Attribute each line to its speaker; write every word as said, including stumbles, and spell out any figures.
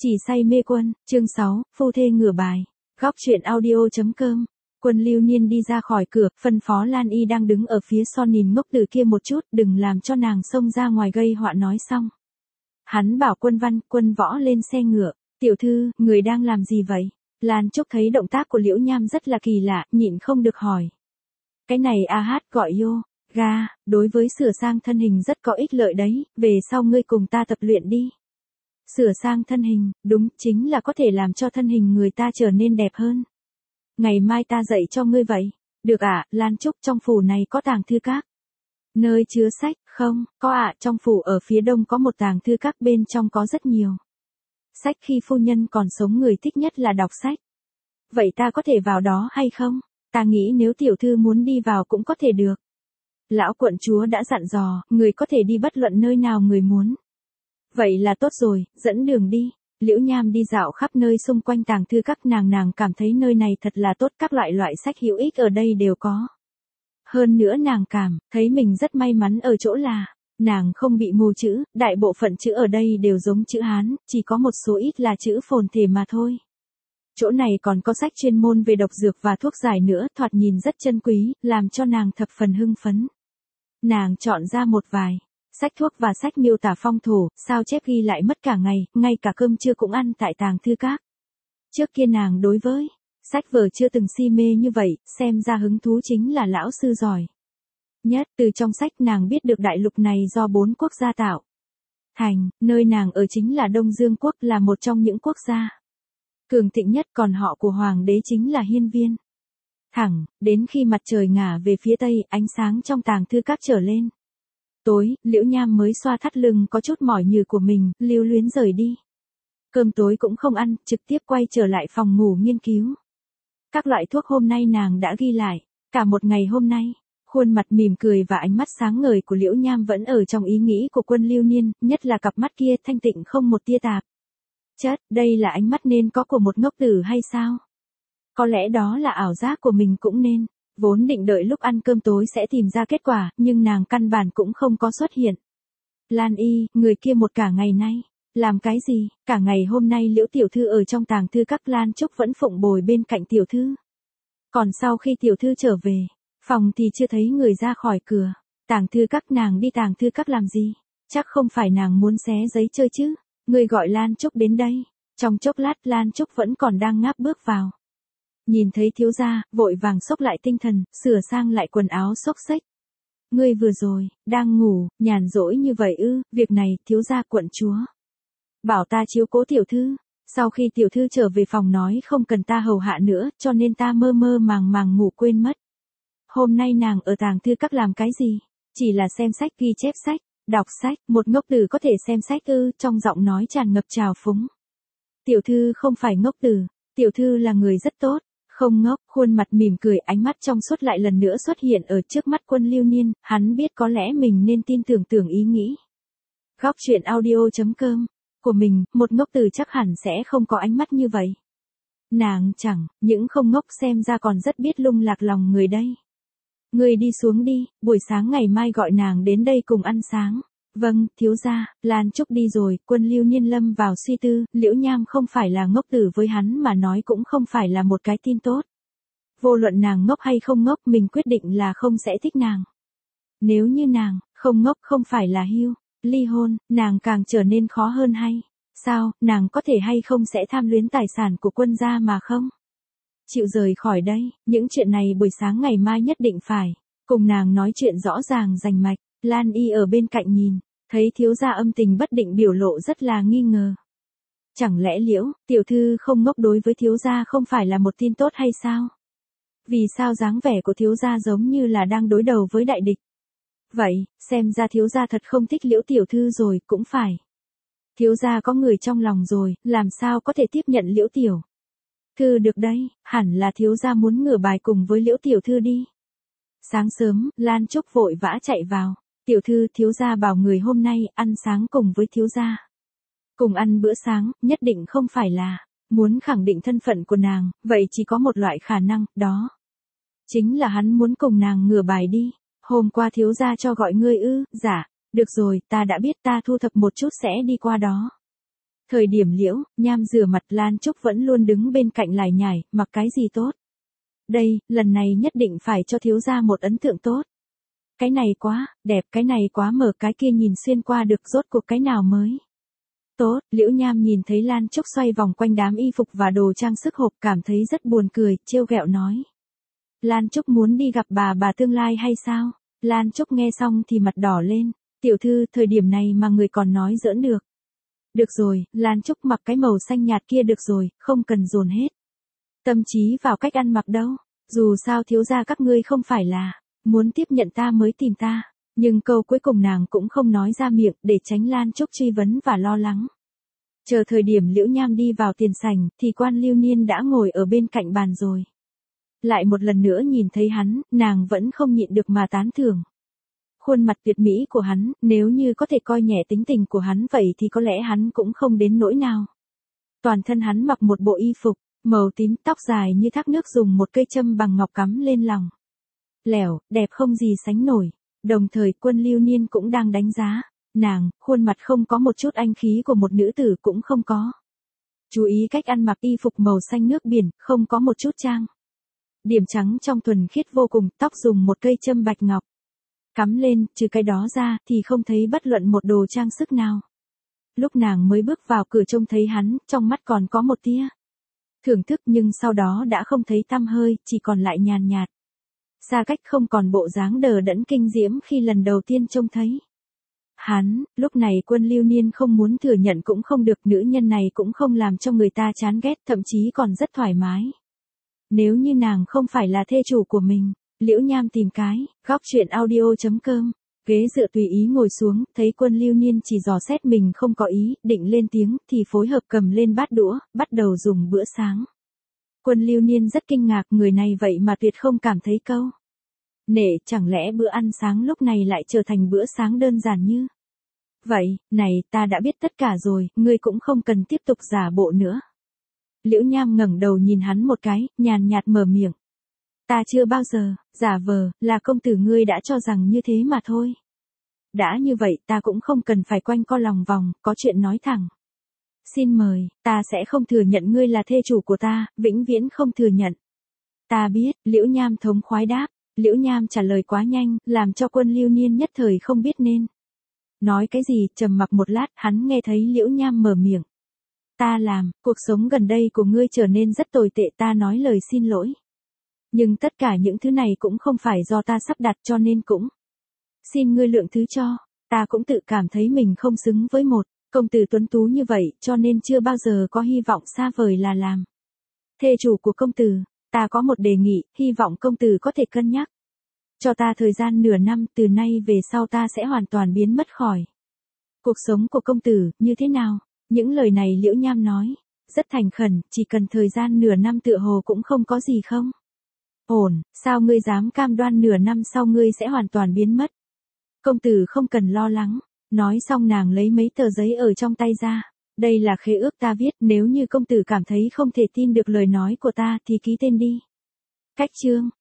Speaker 1: Chỉ say mê Quân, chương sáu, phu thê ngửa bài. Góc truyện audio.com. Quân Lưu Niên đi ra khỏi cửa, phân phó Lan Y đang đứng ở phía sau nhìn ngốc từ kia một chút, đừng làm cho nàng xông ra ngoài gây họa nói xong. Hắn bảo Quân Văn, Quân Võ lên xe ngựa. Tiểu thư, người đang làm gì vậy? Lan Trúc thấy động tác của Liễu Nham rất là kỳ lạ, nhịn không được hỏi. Cái này a hát gọi yoga, đối với sửa sang thân hình rất có ích lợi đấy, về sau ngươi cùng ta tập luyện đi. Sửa sang thân hình, đúng, chính là có thể làm cho thân hình người ta trở nên đẹp hơn. Ngày mai ta dạy cho ngươi vậy. Được ạ, à, Lan Trúc, trong phủ này có tàng thư các. Nơi chứa sách, không, có ạ, à, trong phủ ở phía đông có một tàng thư các, bên trong có rất nhiều sách khi phu nhân còn sống người thích nhất là đọc sách. Vậy ta có thể vào đó hay không? Ta nghĩ nếu tiểu thư muốn đi vào cũng có thể được. Lão quận chúa đã dặn dò, người có thể đi bất luận nơi nào người muốn. Vậy là tốt rồi, dẫn đường đi. Liễu Nham đi dạo khắp nơi xung quanh tàng thư các, nàng nàng cảm thấy nơi này thật là tốt, các loại loại sách hữu ích ở đây đều có. Hơn nữa nàng cảm thấy mình rất may mắn ở chỗ là, nàng không bị mù chữ, đại bộ phận chữ ở đây đều giống chữ Hán, chỉ có một số ít là chữ phồn thể mà thôi. Chỗ này còn có sách chuyên môn về độc dược và thuốc giải nữa, thoạt nhìn rất chân quý, làm cho nàng thập phần hưng phấn. Nàng chọn ra một vài sách thuốc và sách miêu tả phong thổ, sao chép ghi lại mất cả ngày, ngay cả cơm trưa cũng ăn tại tàng thư các. Trước kia nàng đối với sách vở chưa từng si mê như vậy, xem ra hứng thú chính là lão sư giỏi nhất. Từ trong sách nàng biết được đại lục này do bốn quốc gia tạo thành, nơi nàng ở chính là Đông Dương quốc, là một trong những quốc gia cường thịnh nhất, còn họ của hoàng đế chính là Hiên Viên. Thẳng đến khi mặt trời ngả về phía tây, ánh sáng trong tàng thư các trở lên tối, Liễu Nham mới xoa thắt lưng có chút mỏi nhừ của mình, lưu luyến rời đi. Cơm tối cũng không ăn, trực tiếp quay trở lại phòng ngủ nghiên cứu. Các loại thuốc hôm nay nàng đã ghi lại, cả một ngày hôm nay, khuôn mặt mỉm cười và ánh mắt sáng ngời của Liễu Nham vẫn ở trong ý nghĩ của Quân Lưu Niên, nhất là cặp mắt kia thanh tịnh không một tia tạp chất, đây là ánh mắt nên có của một ngốc tử hay sao? Có lẽ đó là ảo giác của mình cũng nên. Vốn định đợi lúc ăn cơm tối sẽ tìm ra kết quả, nhưng nàng căn bản cũng không có xuất hiện. Lan Y, người kia một cả ngày nay, làm cái gì? Cả ngày hôm nay Liễu tiểu thư ở trong tàng thư các, Lan Trúc vẫn phụng bồi bên cạnh tiểu thư. Còn sau khi tiểu thư trở về phòng thì chưa thấy người ra khỏi cửa. Tàng thư các, nàng đi tàng thư các làm gì? Chắc không phải nàng muốn xé giấy chơi chứ? Người gọi Lan Trúc đến đây. Trong chốc lát Lan Trúc vẫn còn đang ngáp bước vào. Nhìn thấy thiếu gia, vội vàng xốc lại tinh thần, sửa sang lại quần áo xốc xếch. Ngươi vừa rồi, đang ngủ, nhàn rỗi như vậy ư? Việc này, thiếu gia quận chúa bảo ta chiếu cố tiểu thư. Sau khi tiểu thư trở về phòng nói không cần ta hầu hạ nữa, cho nên ta mơ mơ màng màng ngủ quên mất. Hôm nay nàng ở tàng thư các làm cái gì? Chỉ là xem sách, ghi chép sách, đọc sách. Một ngốc tử có thể xem sách ư? Trong giọng nói tràn ngập trào phúng. Tiểu thư không phải ngốc tử, tiểu thư là người rất tốt. Không ngốc, khuôn mặt mỉm cười, ánh mắt trong suốt lại lần nữa xuất hiện ở trước mắt Quân Lưu Niên, hắn biết có lẽ mình nên tin tưởng tưởng ý nghĩ. Góc truyện audio.com của mình, một ngốc tử chắc hẳn sẽ không có ánh mắt như vậy. Nàng chẳng những không ngốc, xem ra còn rất biết lung lạc lòng người đây. Người đi xuống đi, buổi sáng ngày mai gọi nàng đến đây cùng ăn sáng. Vâng, thiếu gia. Lan Trúc đi rồi, Quân Lưu Niên lâm vào suy tư, Liễu Nham không phải là ngốc tử, với hắn mà nói cũng không phải là một cái tin tốt. Vô luận nàng ngốc hay không ngốc, mình quyết định là không sẽ thích nàng. Nếu như nàng không ngốc, không phải là hưu, ly hôn, nàng càng trở nên khó hơn hay sao? Nàng có thể hay không sẽ tham luyến tài sản của Quân gia mà không chịu rời khỏi đây. Những chuyện này buổi sáng ngày mai nhất định phải cùng nàng nói chuyện rõ ràng rành mạch. Lan Y ở bên cạnh nhìn, thấy thiếu gia âm tình bất định, biểu lộ rất là nghi ngờ. Chẳng lẽ Liễu tiểu thư không ngốc đối với thiếu gia không phải là một tin tốt hay sao? Vì sao dáng vẻ của thiếu gia giống như là đang đối đầu với đại địch? Vậy, xem ra thiếu gia thật không thích Liễu tiểu thư rồi, cũng phải. Thiếu gia có người trong lòng rồi, làm sao có thể tiếp nhận Liễu tiểu thư được đấy? Hẳn là thiếu gia muốn ngửa bài cùng với Liễu tiểu thư đi. Sáng sớm, Lan Trúc vội vã chạy vào. Tiểu thư, thiếu gia bảo người hôm nay ăn sáng cùng với thiếu gia. Cùng ăn bữa sáng, nhất định không phải là muốn khẳng định thân phận của nàng, vậy chỉ có một loại khả năng, đó chính là hắn muốn cùng nàng ngửa bài đi. Hôm qua thiếu gia cho gọi ngươi ư? Dạ, được rồi, ta đã biết, ta thu thập một chút sẽ đi qua đó. Thời điểm Liễu Nham rửa mặt, Lan Trúc vẫn luôn đứng bên cạnh lải nhải, mặc cái gì tốt. Đây, lần này nhất định phải cho thiếu gia một ấn tượng tốt. Cái này quá đẹp, cái này quá mở, cái kia nhìn xuyên qua được, rốt cuộc cái nào mới. Tốt, Liễu Nham nhìn thấy Lan Trúc xoay vòng quanh đám y phục và đồ trang sức hộp, cảm thấy rất buồn cười, trêu ghẹo nói. Lan Trúc muốn đi gặp bà bà tương lai hay sao? Lan Trúc nghe xong thì mặt đỏ lên. Tiểu thư, thời điểm này mà người còn nói giỡn được. Được rồi, Lan Trúc mặc cái màu xanh nhạt kia được rồi, không cần dồn hết tâm trí vào cách ăn mặc đâu. Dù sao thiếu gia các ngươi không phải là muốn tiếp nhận ta mới tìm ta. Nhưng câu cuối cùng nàng cũng không nói ra miệng, để tránh Lan Trúc truy vấn và lo lắng. Chờ thời điểm Liễu Nham đi vào tiền sảnh, thì Quan Lưu Niên đã ngồi ở bên cạnh bàn rồi. Lại một lần nữa nhìn thấy hắn, nàng vẫn không nhịn được mà tán thưởng. Khuôn mặt tuyệt mỹ của hắn, nếu như có thể coi nhẹ tính tình của hắn vậy thì có lẽ hắn cũng không đến nỗi nào. Toàn thân hắn mặc một bộ y phục, màu tím, tóc dài như thác nước, dùng một cây châm bằng ngọc cắm lên lòng. Lẻo, đẹp không gì sánh nổi. Đồng thời Quân Lưu Niên cũng đang đánh giá. Nàng, khuôn mặt không có một chút anh khí của một nữ tử cũng không có. Chú ý cách ăn mặc, y phục màu xanh nước biển, không có một chút trang điểm, trắng trong, thuần khiết vô cùng, tóc dùng một cây châm bạch ngọc cắm lên, trừ cái đó ra thì không thấy bất luận một đồ trang sức nào. Lúc nàng mới bước vào cửa trông thấy hắn, trong mắt còn có một tia thưởng thức, nhưng sau đó đã không thấy tăm hơi, chỉ còn lại nhàn nhạt. Xa cách, không còn bộ dáng đờ đẫn kinh diễm khi lần đầu tiên trông thấy hắn. Lúc này Quân Lưu Niên không muốn thừa nhận cũng không được, nữ nhân này cũng không làm cho người ta chán ghét, thậm chí còn rất thoải mái. Nếu như nàng không phải là thê chủ của mình. Liễu Nham tìm cái góc truyện audio chấm com, ghế dựa tùy ý ngồi xuống, thấy Quân Lưu Niên chỉ dò xét mình không có ý định lên tiếng thì phối hợp cầm lên bát đũa, bắt đầu dùng bữa sáng. Quân Lưu Niên rất kinh ngạc, người này vậy mà tuyệt không cảm thấy câu nể, chẳng lẽ bữa ăn sáng lúc này lại trở thành bữa sáng đơn giản như vậy. Này, ta đã biết tất cả rồi, ngươi cũng không cần tiếp tục giả bộ nữa. Liễu Nham ngẩng đầu nhìn hắn một cái, nhàn nhạt mở miệng. Ta chưa bao giờ giả vờ là công tử, ngươi đã cho rằng như thế mà thôi. Đã như vậy ta cũng không cần phải quanh co lòng vòng, có chuyện nói thẳng. Xin mời, ta sẽ không thừa nhận ngươi là thê chủ của ta, vĩnh viễn không thừa nhận. Ta biết, Liễu Nham thống khoái đáp. Liễu Nham trả lời quá nhanh, làm cho Quân Lưu Niên nhất thời không biết nên nói cái gì, trầm mặc một lát, hắn nghe thấy Liễu Nham mở miệng. Ta làm, cuộc sống gần đây của ngươi trở nên rất tồi tệ, ta nói lời xin lỗi. Nhưng tất cả những thứ này cũng không phải do ta sắp đặt, cho nên cũng xin ngươi lượng thứ cho. Ta cũng tự cảm thấy mình không xứng với một công tử tuấn tú như vậy, cho nên chưa bao giờ có hy vọng xa vời là làm thê chủ của công tử. Ta có một đề nghị, hy vọng công tử có thể cân nhắc. Cho ta thời gian nửa năm, từ nay về sau ta sẽ hoàn toàn biến mất khỏi cuộc sống của công tử, như thế nào? Những lời này Liễu Nham nói rất thành khẩn, chỉ cần thời gian nửa năm tựa hồ cũng không có gì không ổn. Sao ngươi dám cam đoan nửa năm sau ngươi sẽ hoàn toàn biến mất? Công tử không cần lo lắng. Nói xong nàng lấy mấy tờ giấy ở trong tay ra. Đây là khế ước ta viết, nếu như công tử cảm thấy không thể tin được lời nói của ta thì ký tên đi. Cách chương.